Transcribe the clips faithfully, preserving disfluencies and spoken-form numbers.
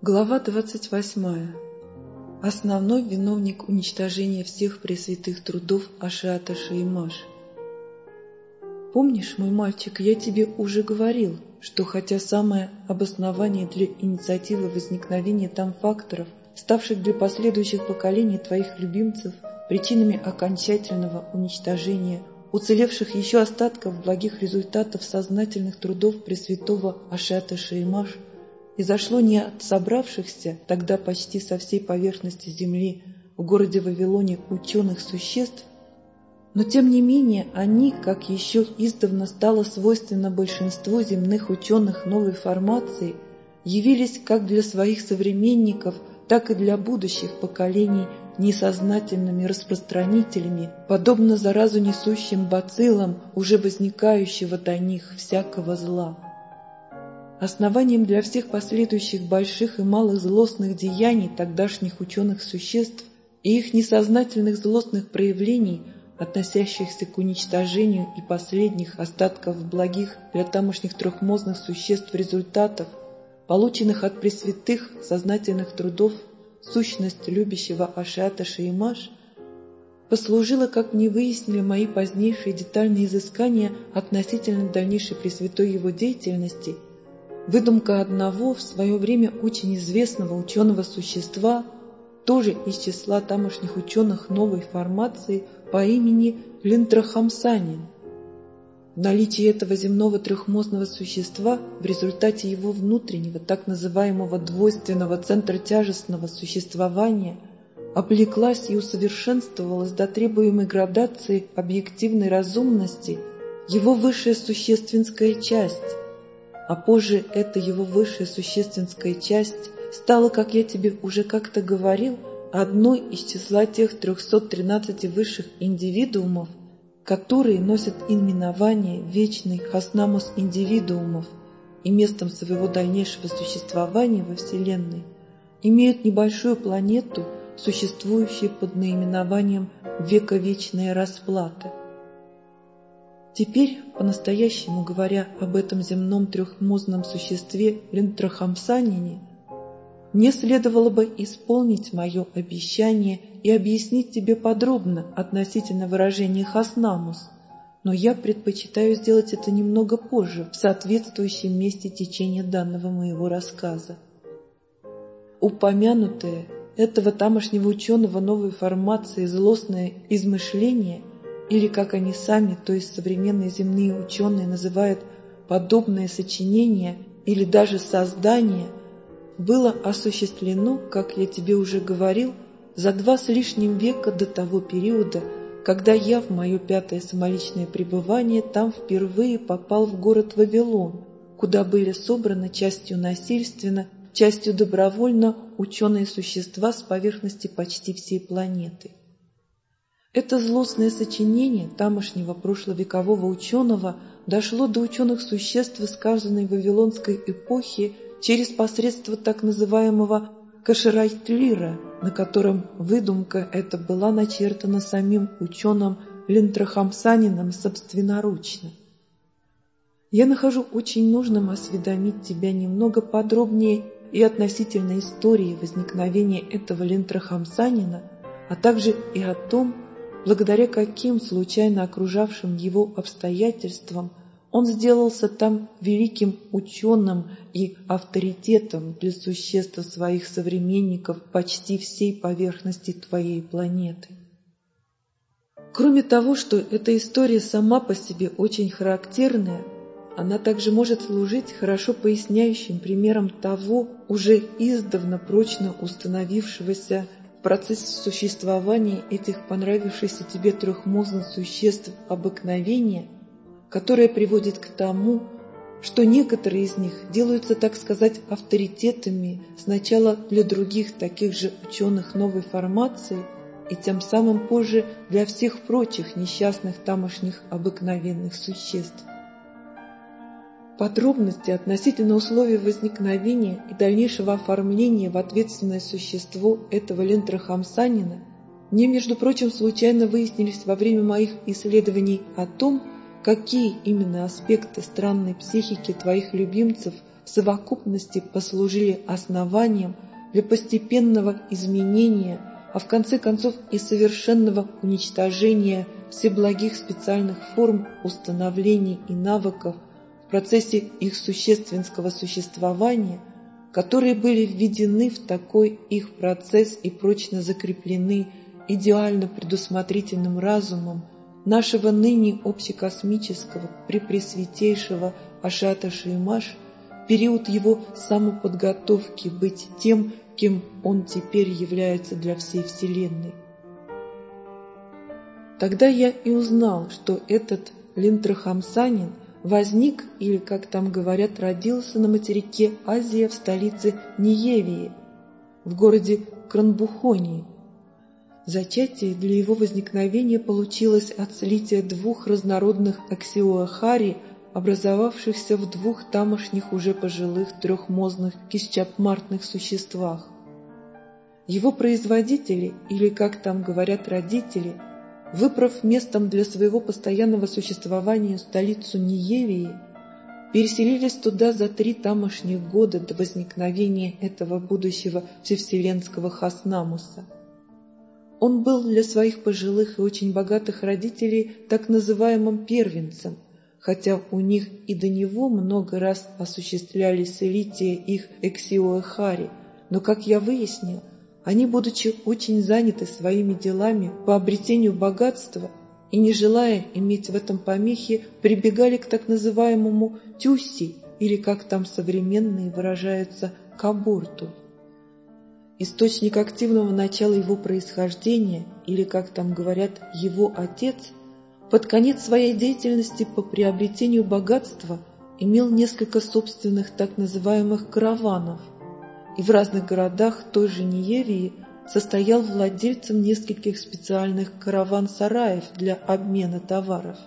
Глава двадцать восьмая. Основной виновник уничтожения всех пресвятых трудов Ашиата Шеймаш. Помнишь, мой мальчик, я тебе уже говорил, что хотя самое обоснование для инициативы возникновения там факторов, ставших для последующих поколений твоих любимцев причинами окончательного уничтожения уцелевших еще остатков благих результатов сознательных трудов пресвятого Ашиата Шеймаш, изошло не от собравшихся тогда почти со всей поверхности земли в городе Вавилоне ученых существ, но тем не менее они, как еще издавна стало свойственно большинству земных ученых новой формации, явились как для своих современников, так и для будущих поколений несознательными распространителями, подобно заразу несущим бациллам уже возникающего до них всякого зла. Основанием для всех последующих больших и малых злостных деяний тогдашних ученых существ и их несознательных злостных проявлений, относящихся к уничтожению и последних остатков благих для тамошних трехмозных существ результатов, полученных от пресвятых сознательных трудов, сущность любящего Ашиата Шеймаш, послужила, как мне выяснили мои позднейшие детальные изыскания относительно дальнейшей пресвятой его деятельности, выдумка одного в свое время очень известного ученого существа, тоже из числа тамошних ученых новой формации по имени Линтрахамсанин. Наличие этого земного трехмозного существа в результате его внутреннего, так называемого двойственного центра тяжестного существования облеклась и усовершенствовалась до требуемой градации объективной разумности его высшая существенская часть, а позже эта его высшая существенская часть стала, как я тебе уже как-то говорил, одной из числа тех трехсот тринадцати высших индивидуумов, которые носят именование вечный хаснамус индивидуумов и местом своего дальнейшего существования во Вселенной имеют небольшую планету, существующую под наименованием «Вековечная расплата». Теперь, по-настоящему говоря об этом земном трехмозном существе Линтрахамсанине, мне следовало бы исполнить мое обещание и объяснить тебе подробно относительно выражения «хаснамус», но я предпочитаю сделать это немного позже, в соответствующем месте течения данного моего рассказа. Упомянутое этого тамошнего ученого новой формации злостное измышление, или, как они сами, то есть современные земные ученые, называют подобное сочинение или даже создание, было осуществлено, как я тебе уже говорил, за два с лишним века до того периода, когда я в мое пятое самоличное пребывание там впервые попал в город Вавилон, куда были собраны частью насильственно, частью добровольно ученые существа с поверхности почти всей планеты. Это злостное сочинение тамошнего прошловекового ученого дошло до ученых существ высказанной вавилонской эпохи через посредство так называемого Каширайтлира, на котором выдумка эта была начертана самим ученым Линтрахамсанином собственноручно. Я нахожу очень нужным осведомить тебя немного подробнее и относительно истории возникновения этого Линтрахамсанина, а также и о том, благодаря каким случайно окружавшим его обстоятельствам он сделался там великим ученым и авторитетом для существ своих современников почти всей поверхности твоей планеты. Кроме того, что эта история сама по себе очень характерная, она также может служить хорошо поясняющим примером того, уже издавна прочно установившегося в процессе существования этих понравившихся тебе трехмозных существ обыкновения, которое приводит к тому, что некоторые из них делаются, так сказать, авторитетами сначала для других таких же ученых новой формации и тем самым позже для всех прочих несчастных тамошних обыкновенных существ. Подробности относительно условий возникновения и дальнейшего оформления в ответственное существо этого Линтрахамсанина мне, между прочим, случайно выяснились во время моих исследований о том, какие именно аспекты странной психики твоих любимцев в совокупности послужили основанием для постепенного изменения, а в конце концов и совершенного уничтожения всеблагих специальных форм установлений и навыков в процессе их существенского существования, которые были введены в такой их процесс и прочно закреплены идеально предусмотрительным разумом нашего ныне общекосмического препресвятейшего Ашата Шеймаш в период его самоподготовки быть тем, кем он теперь является для всей Вселенной. Тогда я и узнал, что этот Линтрахамсанин возник, или, как там говорят, родился на материке Азия в столице Ниевии, в городе Кранбухонии. Зачатие для его возникновения получилось от слития двух разнородных аксиоахари, образовавшихся в двух тамошних уже пожилых трехмозных кисчапмартных существах. Его производители, или, как там говорят, родители, выбрав местом для своего постоянного существования столицу Ниевии, переселились туда за три тамошних года до возникновения этого будущего всевселенского Хаснамуса. Он был для своих пожилых и очень богатых родителей так называемым первенцем, хотя у них и до него много раз осуществлялись слития их эксиоэхари, но, как я выяснил, они, будучи очень заняты своими делами по обретению богатства и не желая иметь в этом помехи, прибегали к так называемому тюсси, или, как там современные выражаются, к аборту. Источник активного начала его происхождения, или, как там говорят, его отец, под конец своей деятельности по приобретению богатства имел несколько собственных так называемых караванов, и в разных городах той же Ниевии состоял владельцем нескольких специальных караван-сараев для обмена товаров.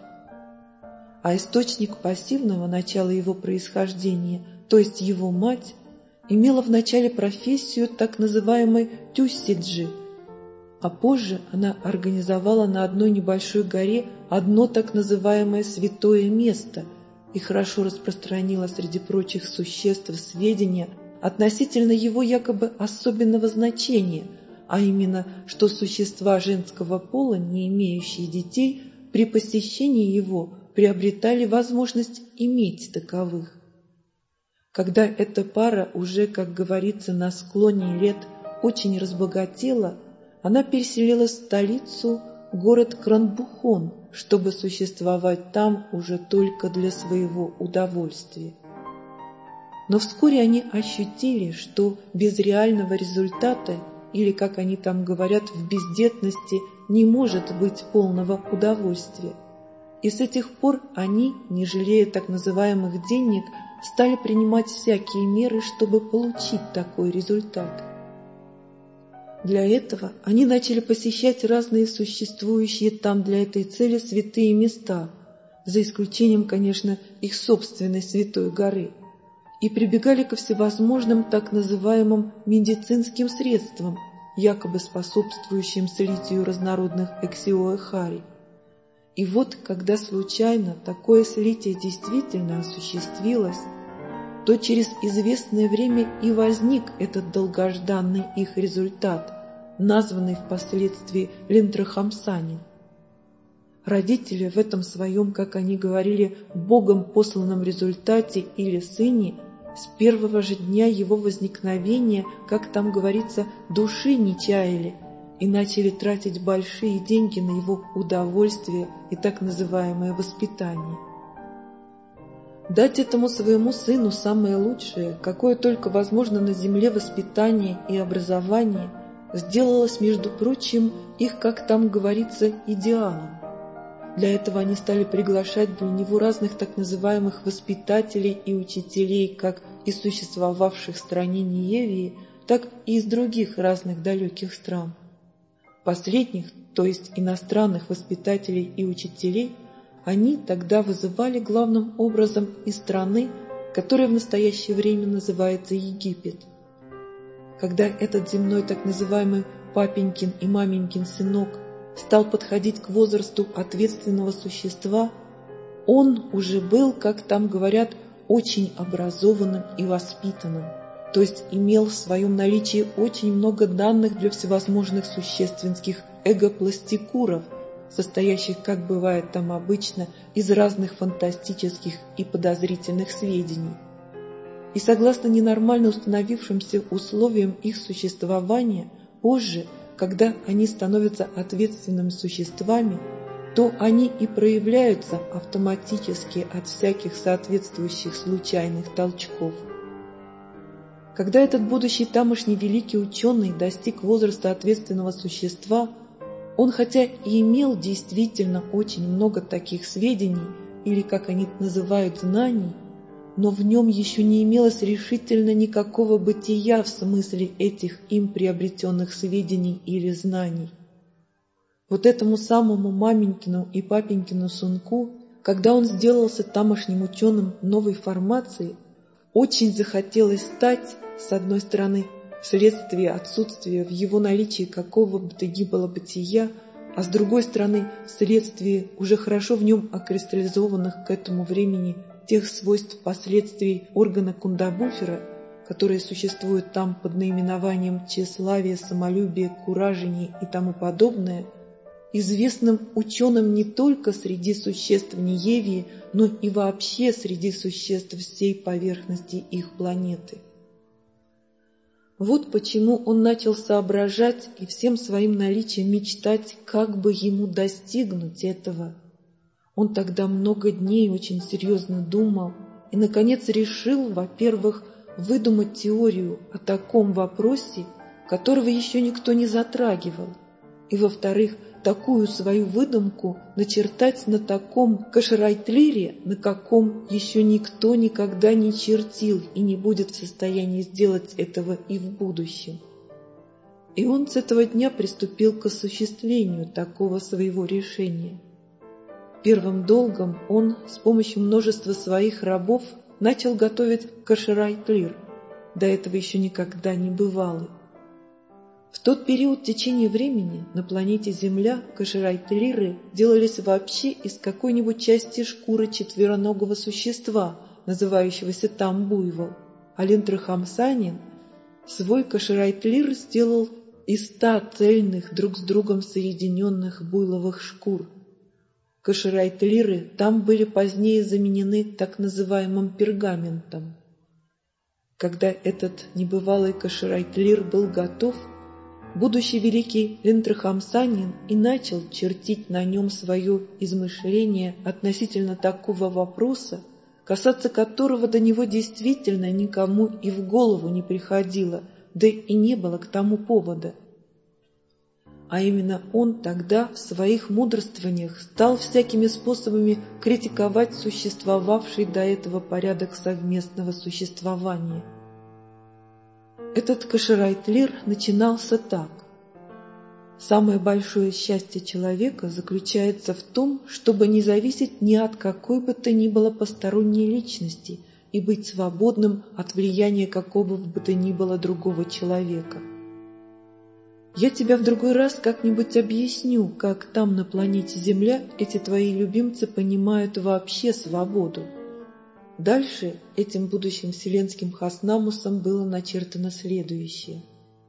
А источник пассивного начала его происхождения, то есть его мать, имела в начале профессию так называемой тюссиджи, а позже она организовала на одной небольшой горе одно так называемое святое место и хорошо распространила среди прочих существ сведения относительно его якобы особенного значения, а именно, что существа женского пола, не имеющие детей, при посещении его приобретали возможность иметь таковых. Когда эта пара уже, как говорится, на склоне лет очень разбогатела, она переселилась в столицу, город Кранбухон, чтобы существовать там уже только для своего удовольствия. Но вскоре они ощутили, что без реального результата, или, как они там говорят, в бездетности, не может быть полного удовольствия. И с этих пор они, не жалея так называемых денег, стали принимать всякие меры, чтобы получить такой результат. Для этого они начали посещать разные существующие там для этой цели святые места, за исключением, конечно, их собственной святой горы, и прибегали ко всевозможным так называемым медицинским средствам, якобы способствующим слитию разнородных эксиоэхари. И вот, когда случайно такое слитие действительно осуществилось, то через известное время и возник этот долгожданный их результат, названный впоследствии Линтрахамсанин. Родители в этом своем, как они говорили, Богом посланном результате или сыне с первого же дня его возникновения, как там говорится, души не чаяли и начали тратить большие деньги на его удовольствие и так называемое воспитание. Дать этому своему сыну самое лучшее, какое только возможно на земле воспитание и образование, сделалось, между прочим, их, как там говорится, идеалом. Для этого они стали приглашать для него разных так называемых воспитателей и учителей, как из существовавших в стране Ниевии, так и из других разных далеких стран. Последних, то есть иностранных воспитателей и учителей, они тогда вызывали главным образом из страны, которая в настоящее время называется Египет. Когда этот земной так называемый папенькин и маменькин сынок стал подходить к возрасту ответственного существа, он уже был, как там говорят, очень образованным и воспитанным, то есть имел в своем наличии очень много данных для всевозможных существенских эго-пластикуров, состоящих, как бывает там обычно, из разных фантастических и подозрительных сведений. И согласно ненормально установившимся условиям их существования, позже, когда они становятся ответственными существами, то они и проявляются автоматически от всяких соответствующих случайных толчков. Когда этот будущий тамошний великий ученый достиг возраста ответственного существа, он хотя и имел действительно очень много таких сведений, или, как они называют, знаний, но в нем еще не имелось решительно никакого бытия в смысле этих им приобретенных сведений или знаний. Вот этому самому маменькину и папенькину сынку, когда он сделался тамошним ученым новой формации, очень захотелось стать, с одной стороны, вследствие отсутствия в его наличии какого бы то ни было бытия, а с другой стороны, вследствие уже хорошо в нем окристаллизованных к этому времени тех свойств последствий органа Кундабуфера, которые существуют там под наименованием тщеславие, самолюбие, куражение и тому подобное, известным ученым не только среди существ Ниевии, но и вообще среди существ всей поверхности их планеты. Вот почему он начал соображать и всем своим наличием мечтать, как бы ему достигнуть этого. Он тогда много дней очень серьезно думал и, наконец, решил, во-первых, выдумать теорию о таком вопросе, которого еще никто не затрагивал, и, во-вторых, такую свою выдумку начертать на таком кашерайтлире, на каком еще никто никогда не чертил и не будет в состоянии сделать этого и в будущем. И он с этого дня приступил к осуществлению такого своего решения. Первым долгом он с помощью множества своих рабов начал готовить кашерайтлир, до этого еще никогда не бывало. В тот период течения времени на планете Земля кашерайтлиры делались вообще из какой-нибудь части шкуры четвероногого существа, называющегося там буйвол, а Линтрахамсанин свой кашерайтлир сделал из ста цельных друг с другом соединенных буйловых шкур. Кашерайтлиры там были позднее заменены так называемым пергаментом. Когда этот небывалый кашерайтлир был готов, будущий великий Линтрахамсанин и начал чертить на нем свое измышление относительно такого вопроса, касаться которого до него действительно никому и в голову не приходило, да и не было к тому повода. А именно он тогда в своих мудрствованиях стал всякими способами критиковать существовавший до этого порядок совместного существования. Этот кашерайтлир начинался так. Самое большое счастье человека заключается в том, чтобы не зависеть ни от какой бы то ни было посторонней личности и быть свободным от влияния какого бы то ни было другого человека. Я тебе в другой раз как-нибудь объясню, как там на планете Земля эти твои любимцы понимают вообще свободу. Дальше этим будущим вселенским хаснамусом было начертано следующее.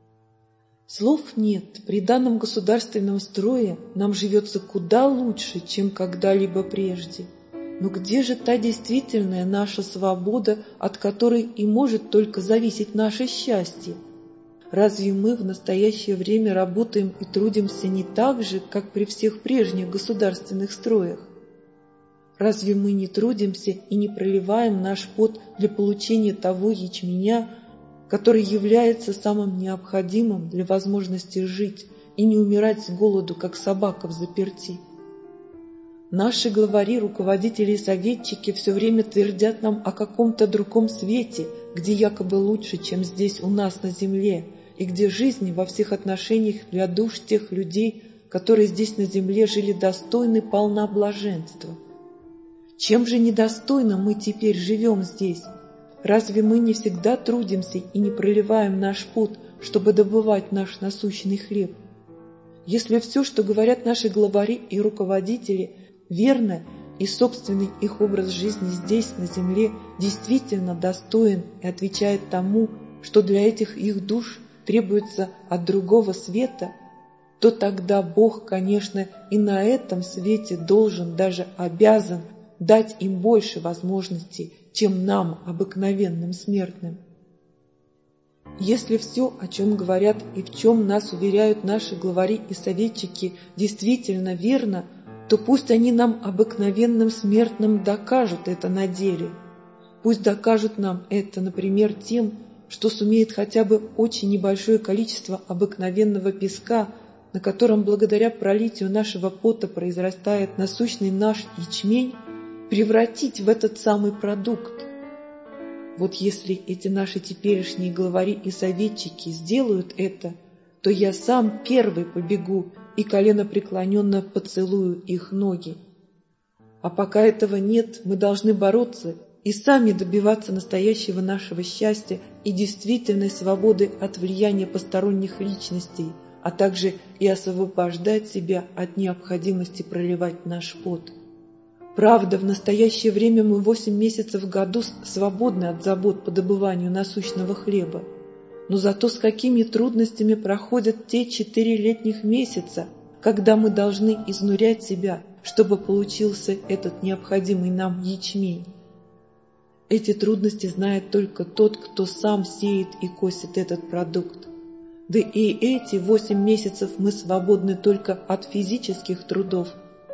Слов нет, при данном государственном строе нам живется куда лучше, чем когда-либо прежде. Но где же та действительная наша свобода, от которой и может только зависеть наше счастье? Разве мы в настоящее время работаем и трудимся не так же, как при всех прежних государственных строях? Разве мы не трудимся и не проливаем наш пот для получения того ячменя, который является самым необходимым для возможности жить и не умирать с голоду, как собака взаперти? Наши главари, руководители и советчики все время твердят нам о каком-то другом свете, где якобы лучше, чем здесь у нас на земле, и где жизнь во всех отношениях для душ тех людей, которые здесь на земле жили достойны, полна блаженства. Чем же недостойно мы теперь живем здесь? Разве мы не всегда трудимся и не проливаем наш пот, чтобы добывать наш насущный хлеб? Если все, что говорят наши главари и руководители, верно, и собственный их образ жизни здесь, на земле, действительно достоин и отвечает тому, что для этих их душ требуется от другого света, то тогда Бог, конечно, и на этом свете должен, даже обязан дать им больше возможностей, чем нам, обыкновенным смертным. Если все, о чем говорят и в чем нас уверяют наши главари и советчики, действительно верно, то пусть они нам, обыкновенным смертным, докажут это на деле. Пусть докажут нам это, например, тем, что сумеет хотя бы очень небольшое количество обыкновенного песка, на котором благодаря пролитию нашего пота произрастает насущный наш ячмень, превратить в этот самый продукт. Вот если эти наши теперешние главари и советчики сделают это, то я сам первый побегу и коленопреклоненно поцелую их ноги. А пока этого нет, мы должны бороться и сами добиваться настоящего нашего счастья и действительной свободы от влияния посторонних личностей, а также и освобождать себя от необходимости проливать наш пот. Правда, в настоящее время мы восемь месяцев в году свободны от забот по добыванию насущного хлеба. Но зато с какими трудностями проходят те четыре летних месяца, когда мы должны изнурять себя, чтобы получился этот необходимый нам ячмень. Эти трудности знает только тот, кто сам сеет и косит этот продукт. Да и эти восемь месяцев мы свободны только от физических трудов.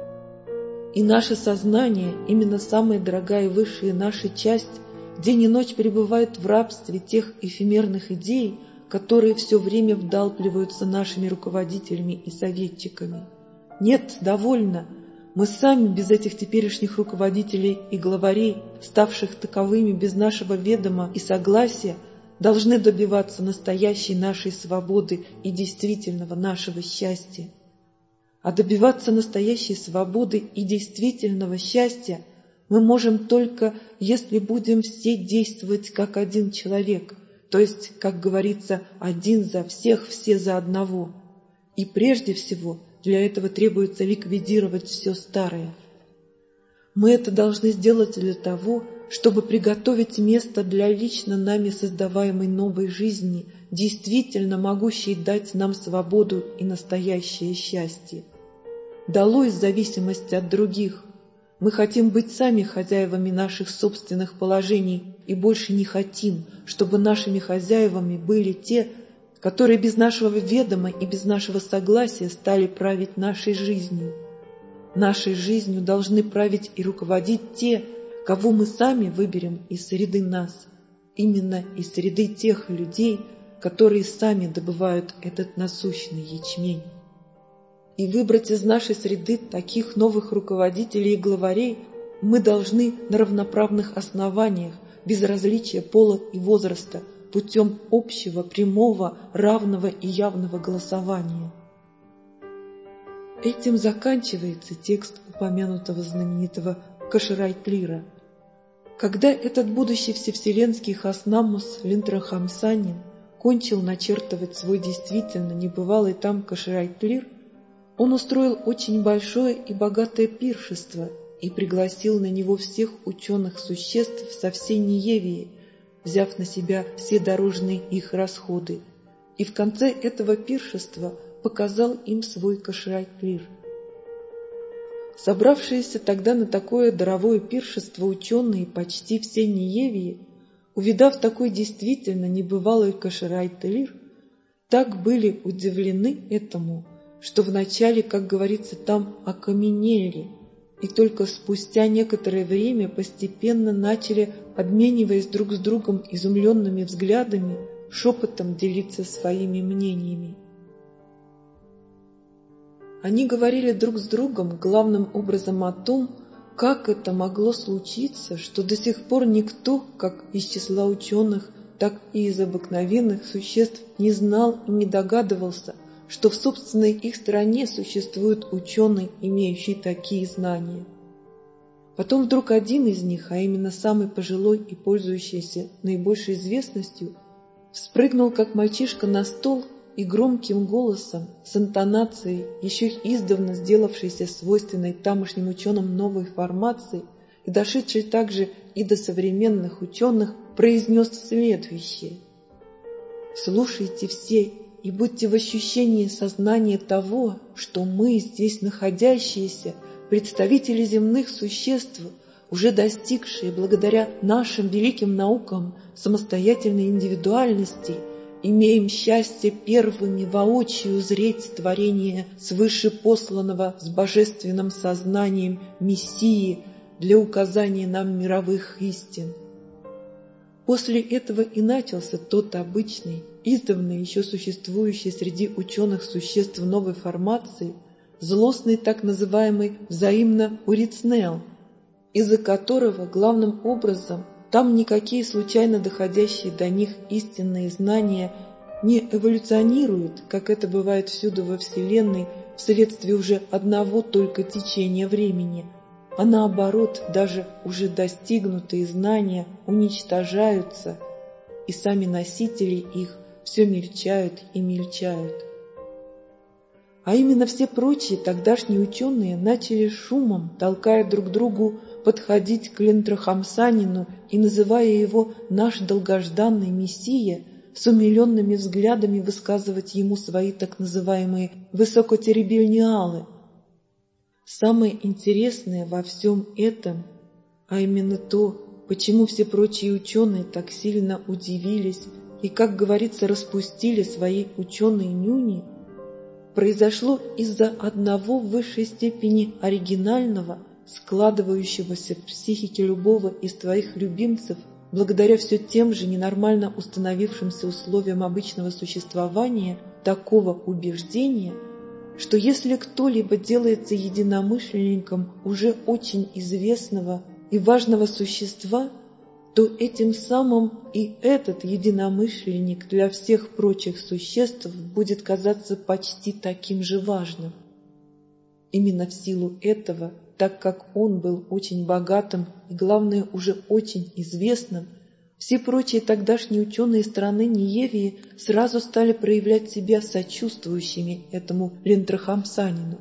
И наше сознание, именно самая дорогая и высшая наша часть, день и ночь пребывает в рабстве тех эфемерных идей, которые все время вдалпливаются нашими руководителями и советчиками. Нет, довольно. Мы сами без этих теперешних руководителей и главарей, ставших таковыми без нашего ведома и согласия, должны добиваться настоящей нашей свободы и действительного нашего счастья. А добиваться настоящей свободы и действительного счастья мы можем только, если будем все действовать как один человек, то есть, как говорится, один за всех, все за одного. И прежде всего для этого требуется ликвидировать все старое. Мы это должны сделать для того, чтобы приготовить место для лично нами создаваемой новой жизни, действительно могущей дать нам свободу и настоящее счастье. Долой зависимость от других. Мы хотим быть сами хозяевами наших собственных положений и больше не хотим, чтобы нашими хозяевами были те, которые без нашего ведома и без нашего согласия стали править нашей жизнью. Нашей жизнью должны править и руководить те, кого мы сами выберем из среды нас, именно из среды тех людей, которые сами добывают этот насущный ячмень. И выбрать из нашей среды таких новых руководителей и главарей мы должны на равноправных основаниях, без различия пола и возраста, путем общего, прямого, равного и явного голосования. Этим заканчивается текст упомянутого знаменитого Каширайтлира. Когда этот будущий всевселенский Хаснамус Линтрахамсанин кончил начертывать свой действительно небывалый там Каширайтлир, он устроил очень большое и богатое пиршество и пригласил на него всех ученых существ со всей Ниевии, взяв на себя все дорожные их расходы, и в конце этого пиршества показал им свой Каширайтлир. Собравшиеся тогда на такое даровое пиршество ученые почти все Ниевии, увидав такой действительно небывалый Каширайтлир, так были удивлены этому, что вначале, как говорится, там окаменели, и только спустя некоторое время постепенно начали, обмениваясь друг с другом изумленными взглядами, шепотом делиться своими мнениями. Они говорили друг с другом главным образом о том, как это могло случиться, что до сих пор никто, как из числа ученых, так и из обыкновенных существ, не знал и не догадывался, что в собственной их стране существует ученый, имеющий такие знания. Потом вдруг один из них, а именно самый пожилой и пользующийся наибольшей известностью, вспрыгнул, как мальчишка, на стол и громким голосом, с интонацией, еще издавна сделавшейся свойственной тамошним ученым новой формации и дошедшей также и до современных ученых, произнес следующее. «Слушайте все и будьте в ощущении сознания того, что мы, здесь находящиеся, представители земных существ, уже достигшие благодаря нашим великим наукам самостоятельной индивидуальности, имеем счастье первыми воочию узреть творение свыше посланного с божественным сознанием Мессии для указания нам мировых истин». После этого и начался тот обычный, издавна еще существующий среди ученых существ новой формации, злостный так называемый взаимно урицнел, из-за которого главным образом там никакие случайно доходящие до них истинные знания не эволюционируют, как это бывает всюду во Вселенной, вследствие уже одного только течения времени, а наоборот, даже уже достигнутые знания уничтожаются, и сами носители их все мельчают и мельчают. А именно все прочие тогдашние ученые начали шумом, толкая друг другу, подходить к Лентрахамсанину и, называя его «наш долгожданный Мессия», с умиленными взглядами высказывать ему свои так называемые высокотеребельниалы. Самое интересное во всем этом, а именно то, почему все прочие ученые так сильно удивились и, как говорится, распустили свои ученые нюни, произошло из-за одного в высшей степени оригинального, складывающегося в психике любого из твоих любимцев, благодаря все тем же ненормально установившимся условиям обычного существования, такого убеждения, что если кто-либо делается единомышленником уже очень известного и важного существа, то этим самым и этот единомышленник для всех прочих существ будет казаться почти таким же важным. Именно в силу этого, так как он был очень богатым и, главное, уже очень известным, все прочие тогдашние ученые страны Ниевии сразу стали проявлять себя сочувствующими этому Лентрахамсанину.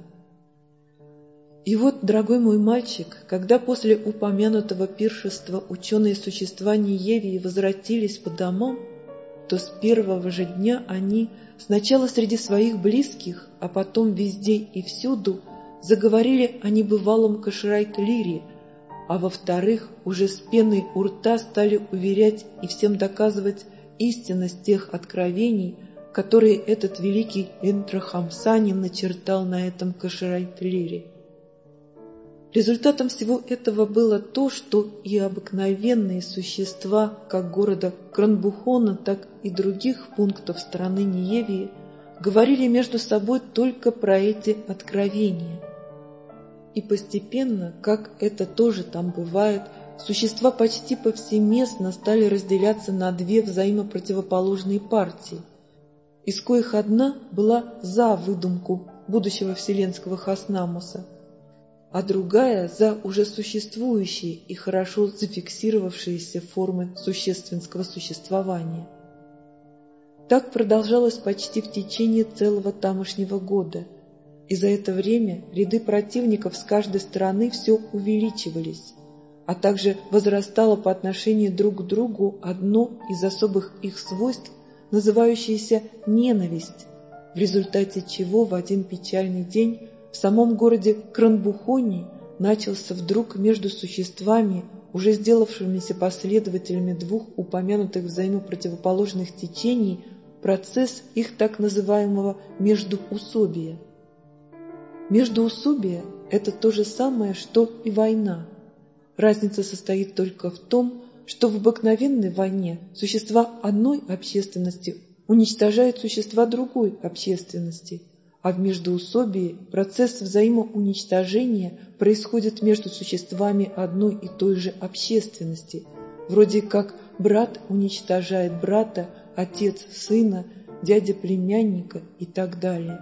И вот, дорогой мой мальчик, когда после упомянутого пиршества ученые существа Ниевии возвратились по домам, то с первого же дня они, сначала среди своих близких, а потом везде и всюду, заговорили о небывалом Кашрайт-Лире, а во-вторых, уже с пеной у рта стали уверять и всем доказывать истинность тех откровений, которые этот великий Лентрахамсанин начертал на этом Кашрайт-Лире. Результатом всего этого было то, что и обыкновенные существа как города Кранбухона, так и других пунктов страны Ниевии говорили между собой только про эти откровения. И постепенно, как это тоже там бывает, существа почти повсеместно стали разделяться на две взаимопротивоположные партии, из коих одна была за выдумку будущего вселенского Хаснамуса, а другая за уже существующие и хорошо зафиксировавшиеся формы существенского существования. Так продолжалось почти в течение целого тамошнего года, и за это время ряды противников с каждой стороны все увеличивались, а также возрастало по отношению друг к другу одно из особых их свойств, называющееся ненависть, в результате чего в один печальный день в самом городе Кранбухоне начался вдруг между существами, уже сделавшимися последователями двух упомянутых взаимопротивоположных течений, процесс их так называемого междуусобия. Междуусобие – это то же самое, что и война. Разница состоит только в том, что в обыкновенной войне существа одной общественности уничтожают существа другой общественности, а в междуусобии процесс взаимоуничтожения происходит между существами одной и той же общественности, вроде как брат уничтожает брата, отец сына, дядя племянника и так далее.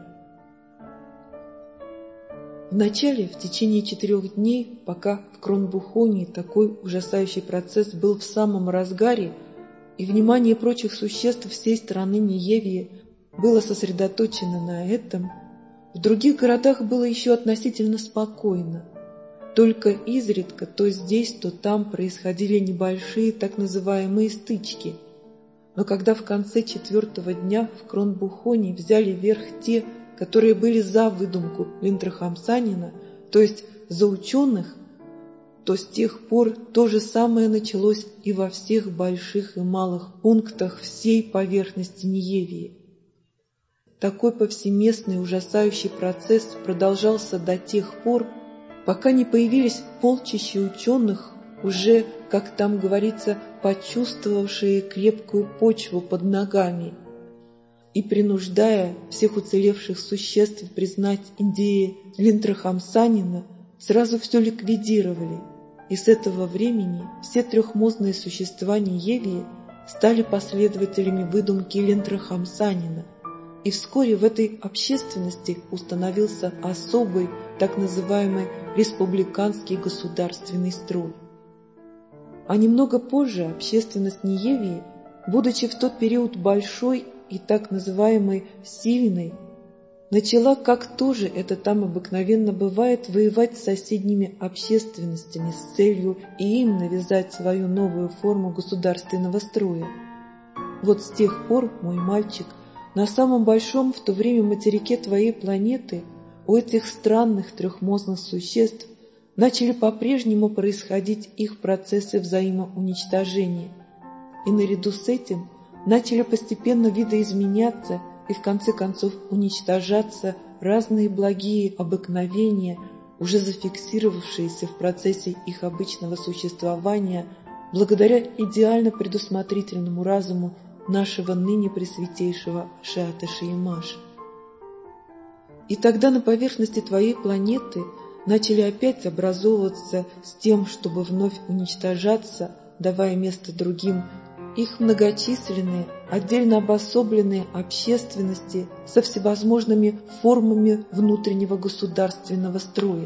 Вначале, в течение четырех дней, пока в Кранбухоне такой ужасающий процесс был в самом разгаре, и внимание прочих существ всей страны Ниевии было сосредоточено на этом, в других городах было еще относительно спокойно. Только изредка то здесь, то там происходили небольшие так называемые стычки. Но когда в конце четвертого дня в Кронбухоне взяли верх те, которые были за выдумку Линтрахамсанина, то есть за ученых, то с тех пор то же самое началось и во всех больших и малых пунктах всей поверхности Ниевии. Такой повсеместный ужасающий процесс продолжался до тех пор, пока не появились полчища ученых, уже, как там говорится, почувствовавшие крепкую почву под ногами, и принуждая всех уцелевших существ признать идеи Линтрахамсанина, сразу все ликвидировали, и с этого времени все трехмозные существа Ниевии стали последователями выдумки Линтрахамсанина, и вскоре в этой общественности установился особый, так называемый республиканский государственный строй. А немного позже общественность Ниевии, будучи в тот период большой и так называемой сильной, начала, как тоже это там обыкновенно бывает, воевать с соседними общественностями с целью и им навязать свою новую форму государственного строя. Вот с тех пор, мой мальчик, на самом большом в то время материке твоей планеты у этих странных трехмозных существ начали по-прежнему происходить их процессы взаимоуничтожения, и наряду с этим начали постепенно видоизменяться и в конце концов уничтожаться разные благие обыкновения, уже зафиксировавшиеся в процессе их обычного существования благодаря идеально предусмотрительному разуму нашего ныне пресвятейшего Ашиата Шиямаша. И тогда на поверхности твоей планеты начали опять образовываться с тем, чтобы вновь уничтожаться, давая место другим, их многочисленные, отдельно обособленные общественности со всевозможными формами внутреннего государственного строя.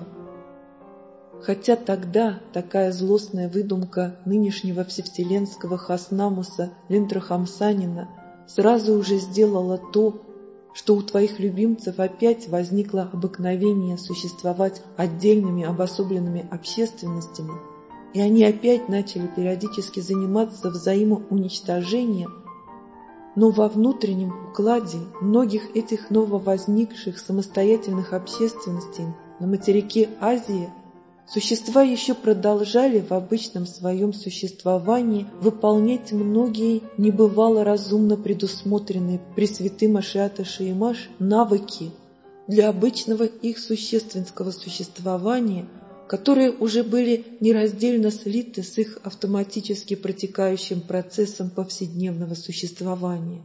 Хотя тогда такая злостная выдумка нынешнего всевселенского Хаснамуса Линтрахамсанина сразу уже сделала то, что у твоих любимцев опять возникло обыкновение существовать отдельными обособленными общественностями, и они опять начали периодически заниматься взаимоуничтожением, но во внутреннем укладе многих этих нововозникших самостоятельных общественностей на материке Азии существа еще продолжали в обычном своем существовании выполнять многие небывало разумно предусмотренные Пресвятым Ашиата Шиямаш навыки для обычного их существенского существования, которые уже были нераздельно слиты с их автоматически протекающим процессом повседневного существования.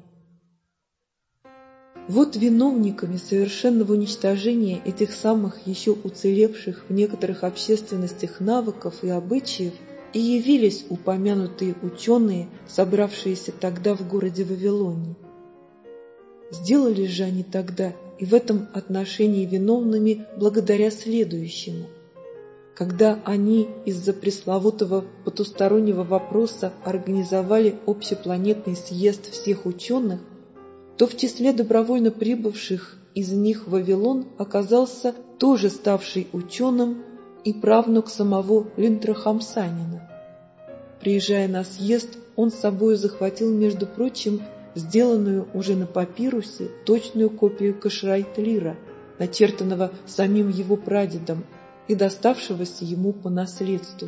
Вот виновниками совершенного уничтожения этих самых еще уцелевших в некоторых общественностях навыков и обычаев и явились упомянутые ученые, собравшиеся тогда в городе Вавилоне. Сделали же они тогда и в этом отношении виновными благодаря следующему. Когда они из-за пресловутого потустороннего вопроса организовали общепланетный съезд всех ученых, то в числе добровольно прибывших из них в Вавилон оказался тоже ставший ученым и правнук самого Линтрахамсанина. Приезжая на съезд, он с собой захватил, между прочим, сделанную уже на папирусе точную копию Кашрайт-Лира, начертанного самим его прадедом и доставшегося ему по наследству.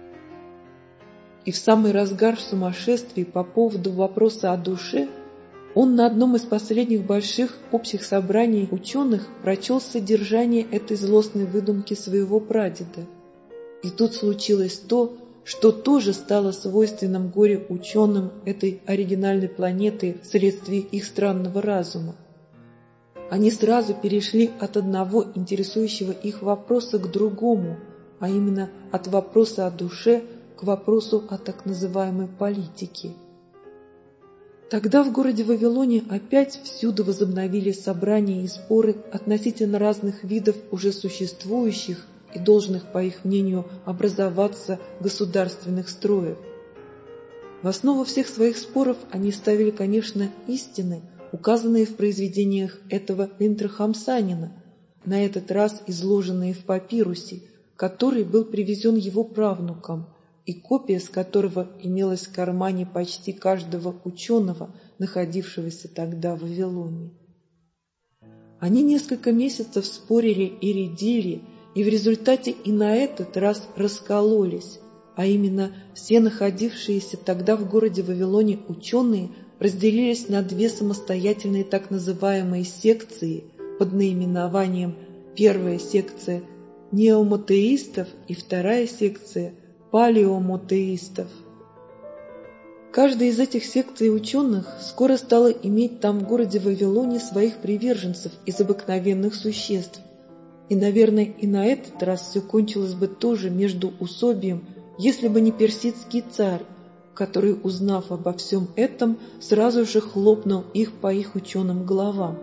И в самый разгар сумасшествия по поводу вопроса о душе он на одном из последних больших общих собраний ученых прочел содержание этой злостной выдумки своего прадеда. И тут случилось то, что тоже стало свойственным горе-ученым этой оригинальной планеты вследствие их странного разума. Они сразу перешли от одного интересующего их вопроса к другому, а именно от вопроса о душе к вопросу о так называемой политике. Тогда в городе Вавилоне опять всюду возобновились собрания и споры относительно разных видов уже существующих и должных, по их мнению, образоваться государственных строев. В основу всех своих споров они ставили, конечно, истины, указанные в произведениях этого Интрахамсанина, на этот раз изложенные в папирусе, который был привезен его правнукам, и копия с которого имелась в кармане почти каждого ученого, находившегося тогда в Вавилоне. Они несколько месяцев спорили и рядили, и в результате и на этот раз раскололись, а именно все находившиеся тогда в городе Вавилоне ученые разделились на две самостоятельные так называемые секции под наименованием первая секция неомотеистов и вторая секция палеомотеистов. Каждая из этих секций ученых скоро стала иметь там в городе Вавилоне своих приверженцев из обыкновенных существ. И, наверное, и на этот раз все кончилось бы тоже между усобием, если бы не персидский царь, который, узнав обо всем этом, сразу же хлопнул их по их ученым головам.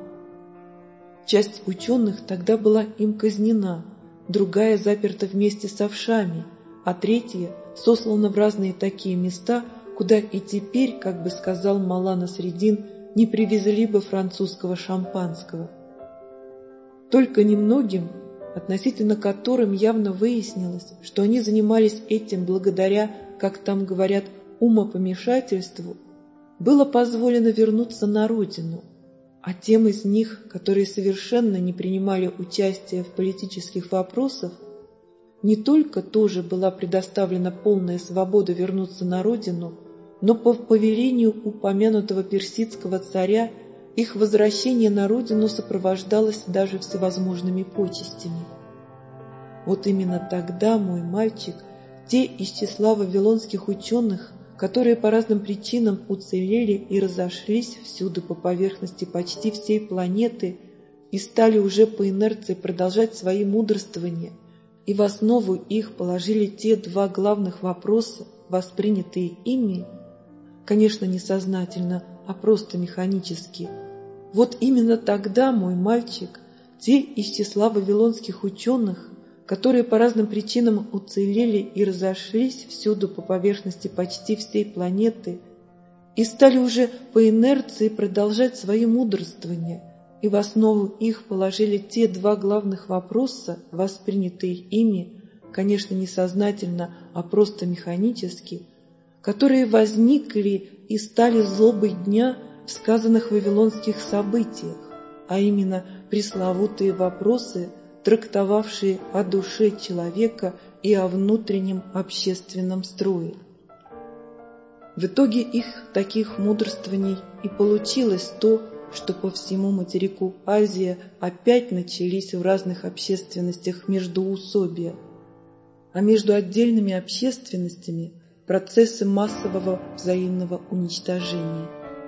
Часть ученых тогда была им казнена, другая заперта вместе с овшами, а третья сослана в разные такие места, куда и теперь, как бы сказал Мавлана Насреддин, не привезли бы французского шампанского. Только немногим, относительно которым явно выяснилось, что они занимались этим благодаря, как там говорят, умопомешательству, было позволено вернуться на родину, а тем из них, которые совершенно не принимали участия в политических вопросах, не только тоже была предоставлена полная свобода вернуться на родину, но по повелению упомянутого персидского царя их возвращение на родину сопровождалось даже всевозможными почестями. Вот именно тогда, мой мальчик, те из числа вавилонских ученых, которые по разным причинам уцелели и разошлись всюду по поверхности почти всей планеты и стали уже по инерции продолжать свои мудрствования, и в основу их положили те два главных вопроса, воспринятые ими, конечно, не сознательно, а просто механически. Вот именно тогда, мой мальчик, те из числа вавилонских ученых, которые по разным причинам уцелели и разошлись всюду по поверхности почти всей планеты и стали уже по инерции продолжать свои мудрствования, и в основу их положили те два главных вопроса, воспринятые ими, конечно, не сознательно, а просто механически, которые возникли и стали злобой дня в сказанных вавилонских событиях, а именно пресловутые вопросы, трактовавшие о душе человека и о внутреннем общественном строе. В итоге их таких мудрствований и получилось то, что по всему материку Азия опять начались в разных общественностях междоусобия, а между отдельными общественностями процессы массового взаимного уничтожения.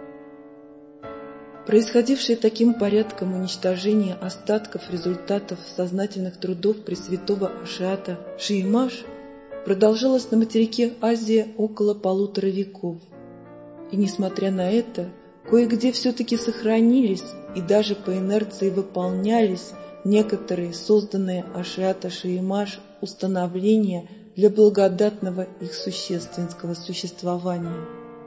Происходившее таким порядком уничтожение остатков результатов сознательных трудов пресвятого Ашиата Шиимаш продолжалось на материке Азия около полутора веков. И несмотря на это, кое-где все-таки сохранились и даже по инерции выполнялись некоторые созданные Ашиата Шиимаш установления для благодатного их существенского существования.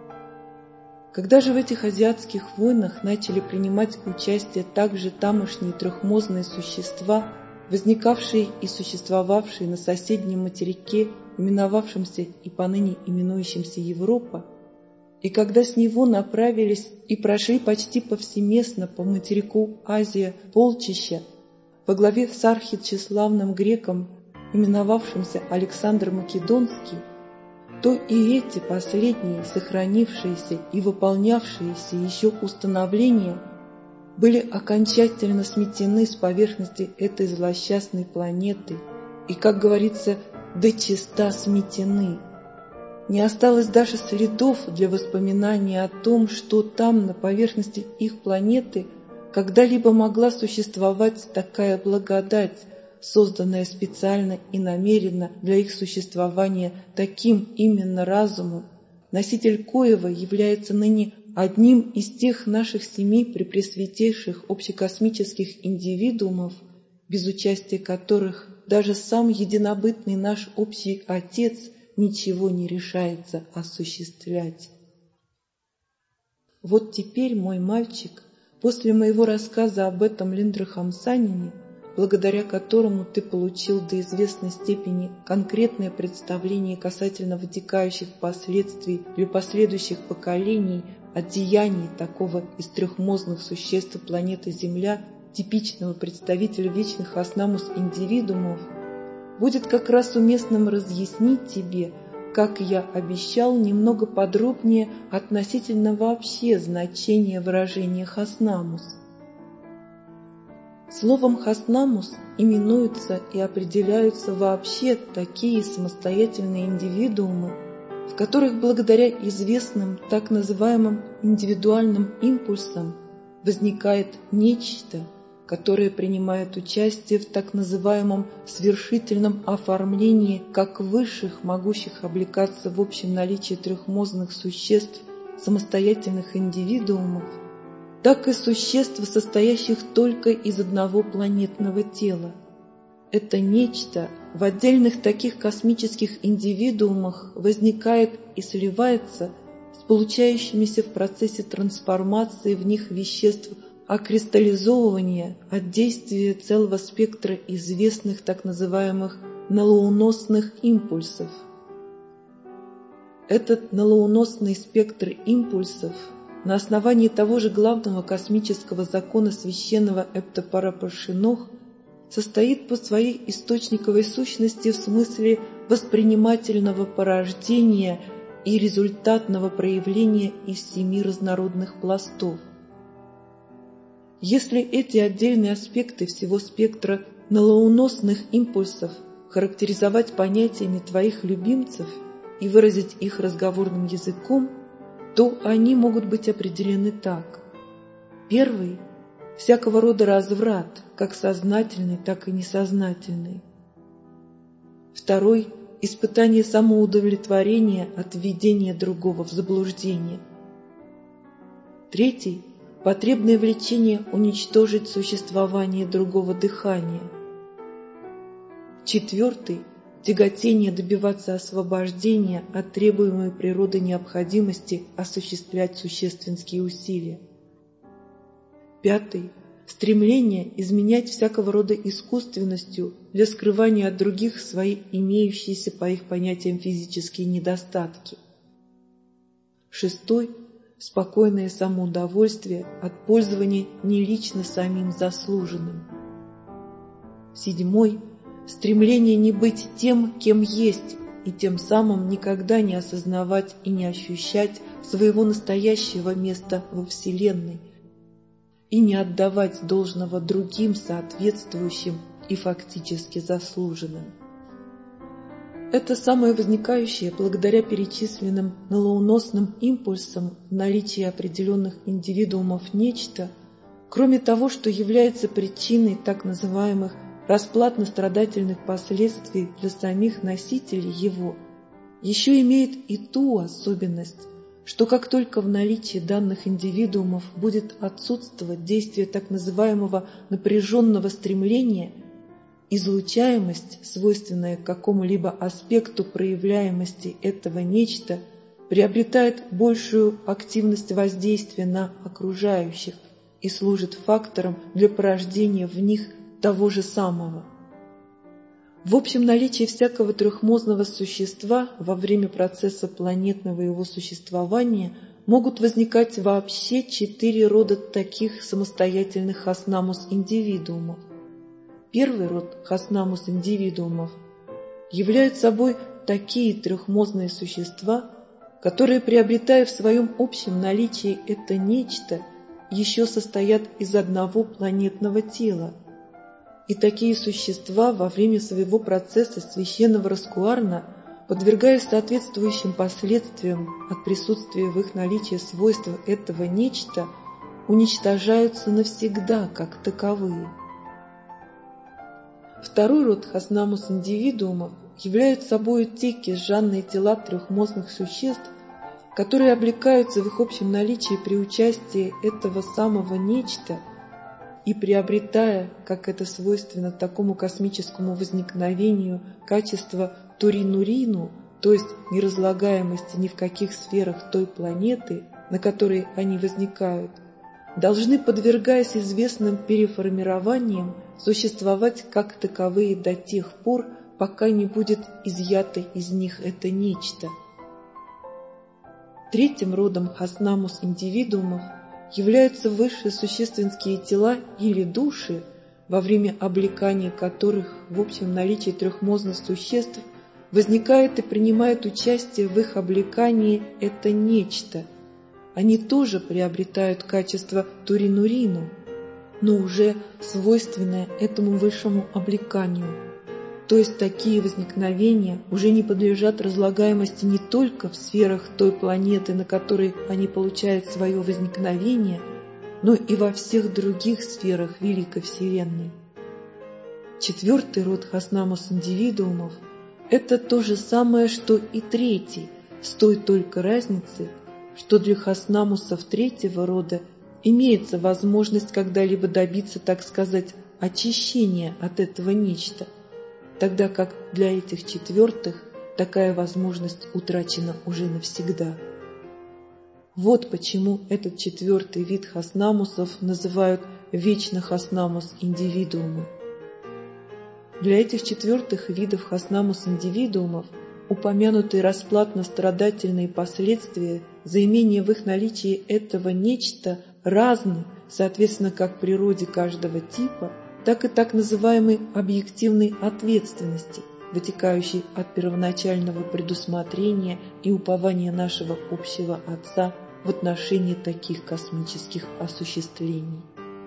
Когда же в этих азиатских войнах начали принимать участие также тамошние трехмозные существа, возникавшие и существовавшие на соседнем материке, именовавшемся и поныне именующемся Европа, и когда с него направились и прошли почти повсеместно по материку Азия полчища во главе с архитчеславным греком, именовавшимся Александр Македонский, то и эти последние, сохранившиеся и выполнявшиеся еще установления, были окончательно сметены с поверхности этой злосчастной планеты и, как говорится, дочиста сметены. Не осталось даже следов для воспоминания о том, что там, на поверхности их планеты, когда-либо могла существовать такая благодать, созданная специально и намеренно для их существования таким именно разумом, носитель коего является ныне одним из тех наших семи препресвятейших общекосмических индивидуумов, без участия которых даже сам единобытный наш общий Отец ничего не решается осуществлять. Вот теперь, мой мальчик, после моего рассказа об этом Линдра-Хамсанине, благодаря которому ты получил до известной степени конкретное представление касательно вытекающих последствий для последующих поколений от деяний такого из трехмозных существ планеты Земля, типичного представителя вечных аснамус индивидуумов, будет как раз уместным разъяснить тебе, как я обещал, немного подробнее относительно вообще значения выражения «хаснамус». Словом «хаснамус» именуются и определяются вообще такие самостоятельные индивидуумы, в которых благодаря известным так называемым индивидуальным импульсам возникает нечто, которое принимает участие в так называемом свершительном оформлении как высших, могущих облекаться в общем наличии трехмозных существ самостоятельных индивидуумов, так и существ, состоящих только из одного планетного тела. Это нечто в отдельных таких космических индивидуумах возникает и сливается с получающимися в процессе трансформации в них веществ окристаллизовывания от действия целого спектра известных так называемых налоуносных импульсов. Этот налоуносный спектр импульсов на основании того же главного космического закона священного Эптапарапаршинох состоит по своей источниковой сущности в смысле воспринимательного порождения и результатного проявления из семи разнородных пластов. Если эти отдельные аспекты всего спектра налоуносных импульсов характеризовать понятиями твоих любимцев и выразить их разговорным языком, то они могут быть определены так. Первый – всякого рода разврат, как сознательный, так и несознательный. Второй – испытание самоудовлетворения от введения другого в заблуждение. Третий – потребное влечение уничтожить существование другого дыхания. Четвертый – тяготение добиваться освобождения от требуемой природой необходимости осуществлять существенские усилия. Пятый – стремление изменять всякого рода искусственностью для скрывания от других свои имеющиеся по их понятиям физические недостатки. Шестой – спокойное самоудовольствие от пользования не лично самим заслуженным. Седьмой – стремление не быть тем, кем есть, и тем самым никогда не осознавать и не ощущать своего настоящего места во Вселенной, и не отдавать должного другим соответствующим и фактически заслуженным. Это самое возникающее благодаря перечисленным налоуносным импульсам в наличии определенных индивидуумов нечто, кроме того, что является причиной так называемых расплатно-страдательных последствий для самих носителей его, еще имеет и ту особенность, что как только в наличии данных индивидуумов будет отсутствовать действие так называемого напряженного стремления, излучаемость, свойственная какому-либо аспекту проявляемости этого нечто, приобретает большую активность воздействия на окружающих и служит фактором для порождения в них того же самого. В общем наличии всякого трехмозного существа во время процесса планетного его существования могут возникать вообще четыре рода таких самостоятельных хаснамус индивидуумов. Первый род хаснамус индивидуумов являют собой такие трехмозные существа, которые, приобретая в своем общем наличии это нечто, еще состоят из одного планетного тела. И такие существа во время своего процесса священного раскуарна, подвергаясь соответствующим последствиям от присутствия в их наличии свойств этого нечто, уничтожаются навсегда как таковые. Второй род хаснамус индивидуумов являют собой те кизжанные тела трехмозных существ, которые облекаются в их общем наличии при участии этого самого нечто, и приобретая, как это свойственно такому космическому возникновению, качество туринурину, то есть неразлагаемости ни в каких сферах той планеты, на которой они возникают, должны, подвергаясь известным переформированиям, существовать как таковые до тех пор, пока не будет изъято из них это нечто. Третьим родом хаснамус индивидуумов являются высшие существенские тела или души, во время облекания которых в общем наличии трехмозных существ возникает и принимает участие в их облекании это нечто. Они тоже приобретают качество туринурину, но уже свойственное этому высшему облеканию. То есть такие возникновения уже не подлежат разлагаемости не только в сферах той планеты, на которой они получают свое возникновение, но и во всех других сферах Великой Вселенной. Четвертый род хаснамус индивидуумов – это то же самое, что и третий, с той только разницей, что для хаснамусов третьего рода имеется возможность когда-либо добиться, так сказать, очищения от этого нечто, тогда как для этих четвертых такая возможность утрачена уже навсегда. Вот почему этот четвертый вид хаснамусов называют вечно хаснамус индивидуумы. Для этих четвертых видов хаснамус индивидуумов упомянутые расплатно-страдательные последствия за имение в их наличии этого нечто разны, соответственно, как природе каждого типа, так и так называемой объективной ответственности, вытекающей от первоначального предусмотрения и упования нашего общего Отца в отношении таких космических осуществлений.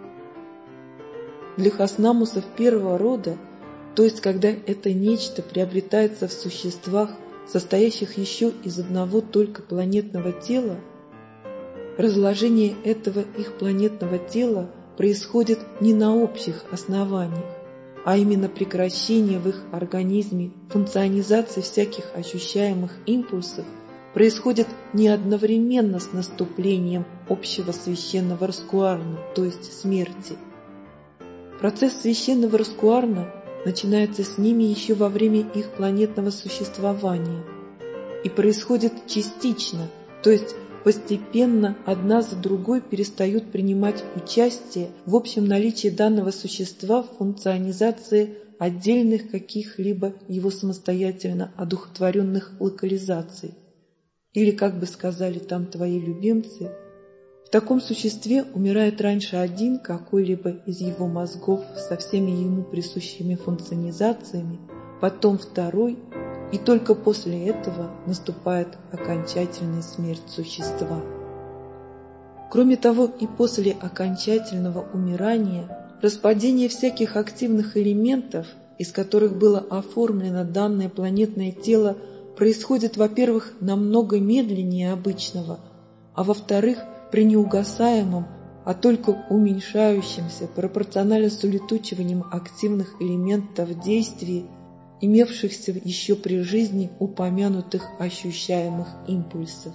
Для хаснамусов первого рода, то есть когда это нечто приобретается в существах, состоящих еще из одного только планетного тела, разложение этого их планетного тела происходит не на общих основаниях, а именно прекращение в их организме функционизации всяких ощущаемых импульсов происходит не одновременно с наступлением общего священного раскуарна, то есть смерти. Процесс священного раскуарна начинается с ними еще во время их планетного существования и происходит частично, то есть постепенно одна за другой перестают принимать участие в общем наличии данного существа в функционизации отдельных каких-либо его самостоятельно одухотворенных локализаций. Или, как бы сказали там твои любимцы, в таком существе умирает раньше один какой-либо из его мозгов со всеми ему присущими функционизациями, потом второй, и только после этого наступает окончательная смерть существа. Кроме того, и после окончательного умирания распадение всяких активных элементов, из которых было оформлено данное планетное тело, происходит, во-первых, намного медленнее обычного, а во-вторых, при неугасаемом, а только уменьшающемся пропорционально с улетучиванием активных элементов в действии, имевшихся еще при жизни упомянутых ощущаемых импульсов.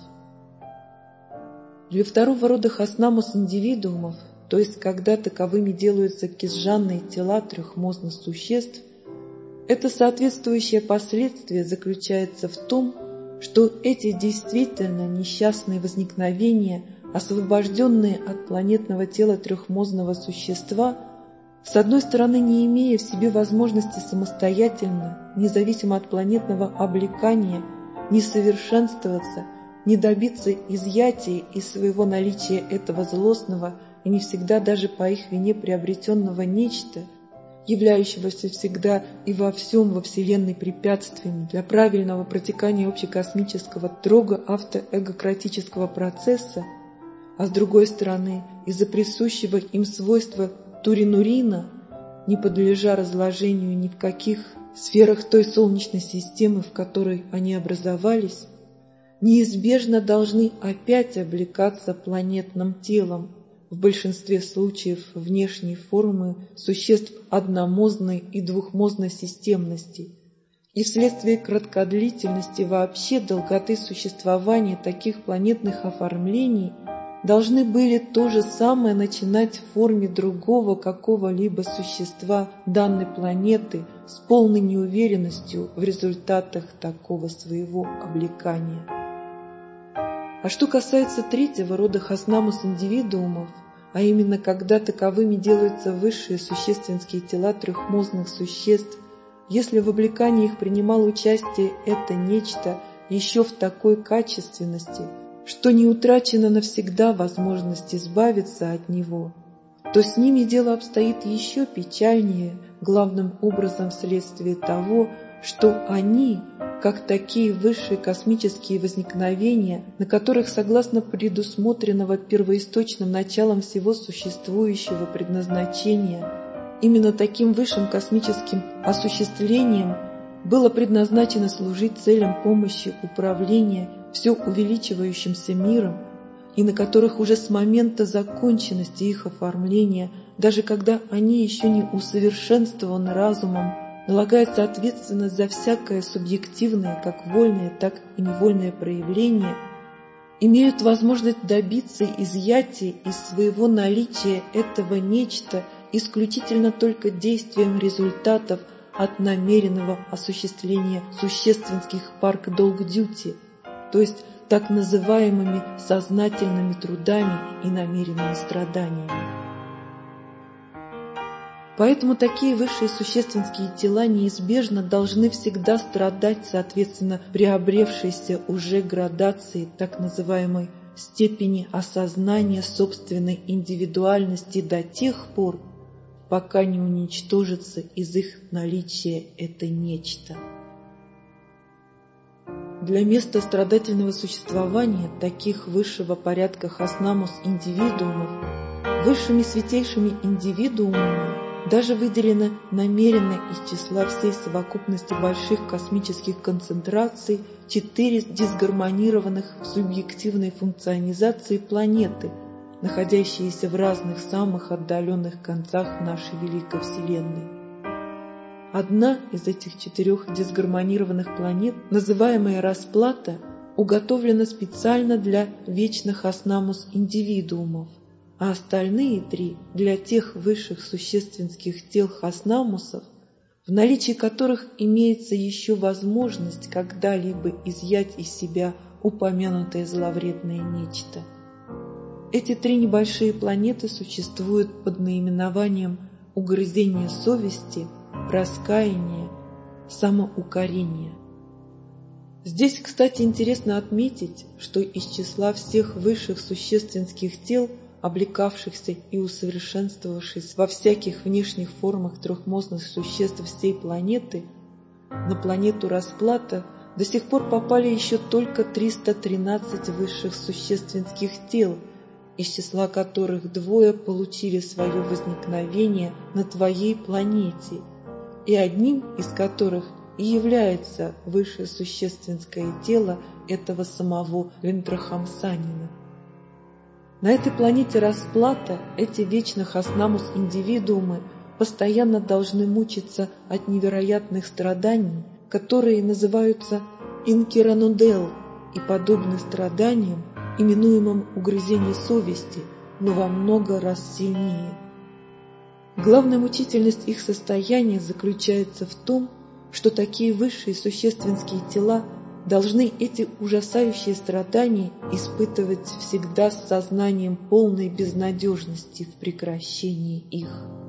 Для второго рода хаснамус индивидуумов, то есть когда таковыми делаются кизжанные тела трехмозных существ, это соответствующее последствие заключается в том, что эти действительно несчастные возникновения, освобожденные от планетного тела трехмозного существа, с одной стороны, не имея в себе возможности самостоятельно, независимо от планетного облекания, не совершенствоваться, не добиться изъятия из своего наличия этого злостного и не всегда даже по их вине приобретенного нечто, являющегося всегда и во всем во Вселенной препятствием для правильного протекания общекосмического строго автоэгократического процесса, а с другой стороны, из-за присущего им свойства туринурина, не подлежа разложению ни в каких сферах той Солнечной системы, в которой они образовались, неизбежно должны опять облекаться планетным телом, в большинстве случаев внешней формы существ одномозной и двухмозной системности, и вследствие краткодлительности вообще долготы существования таких планетных оформлений должны были то же самое начинать в форме другого какого-либо существа данной планеты с полной неуверенностью в результатах такого своего облекания. А что касается третьего рода хаснамус индивидуумов, а именно когда таковыми делаются высшие существенские тела трехмозных существ, если в облекании их принимало участие это нечто еще в такой качественности, что не утрачена навсегда возможность избавиться от него, то с ними дело обстоит еще печальнее, главным образом вследствие того, что они, как такие высшие космические возникновения, на которых, согласно предусмотренного первоисточным началом всего существующего предназначения, именно таким высшим космическим осуществлением было предназначено служить целям помощи управления все увеличивающимся миром, и на которых уже с момента законченности их оформления, даже когда они еще не усовершенствованы разумом, налагается ответственность за всякое субъективное, как вольное, так и невольное проявление, имеют возможность добиться изъятия из своего наличия этого нечто исключительно только действием результатов от намеренного осуществления существенских парк-долг-дьюти, то есть так называемыми сознательными трудами и намеренными страданиями. Поэтому такие высшие существенские тела неизбежно должны всегда страдать, соответственно, приобревшейся уже градации так называемой степени осознания собственной индивидуальности до тех пор, пока не уничтожится из их наличия это нечто. Для места страдательного существования таких высшего порядка хаснамус индивидуумов, высшими святейшими индивидуумами даже выделено намеренно из числа всей совокупности больших космических концентраций четыре дисгармонированных в субъективной функционизации планеты, находящиеся в разных самых отдаленных концах нашей великой Вселенной. Одна из этих четырех дисгармонированных планет, называемая Расплата, уготовлена специально для вечных хаснамус индивидуумов, а остальные три для тех высших существенских тел хаснамусов, в наличии которых имеется еще возможность когда-либо изъять из себя упомянутое зловредное нечто. Эти три небольшие планеты существуют под наименованием угрызение совести, раскаяние, самоукорение. Здесь, кстати, интересно отметить, что из числа всех высших существенских тел, облекавшихся и усовершенствовавшись во всяких внешних формах трехмозных существ всей планеты, на планету Расплата до сих пор попали еще только триста тринадцать высших существенских тел, из числа которых двое получили свое возникновение на твоей планете, и одним из которых и является высшее существенское тело этого самого Лентрахамсанина. На этой планете Расплата эти вечно хаснамус индивидуумы постоянно должны мучиться от невероятных страданий, которые называются инкиранудел и подобны страданиям, именуемым угрызение совести, но во много раз сильнее. Главная мучительность их состояния заключается в том, что такие высшие существенские тела должны эти ужасающие страдания испытывать всегда с сознанием полной безнадежности в прекращении их.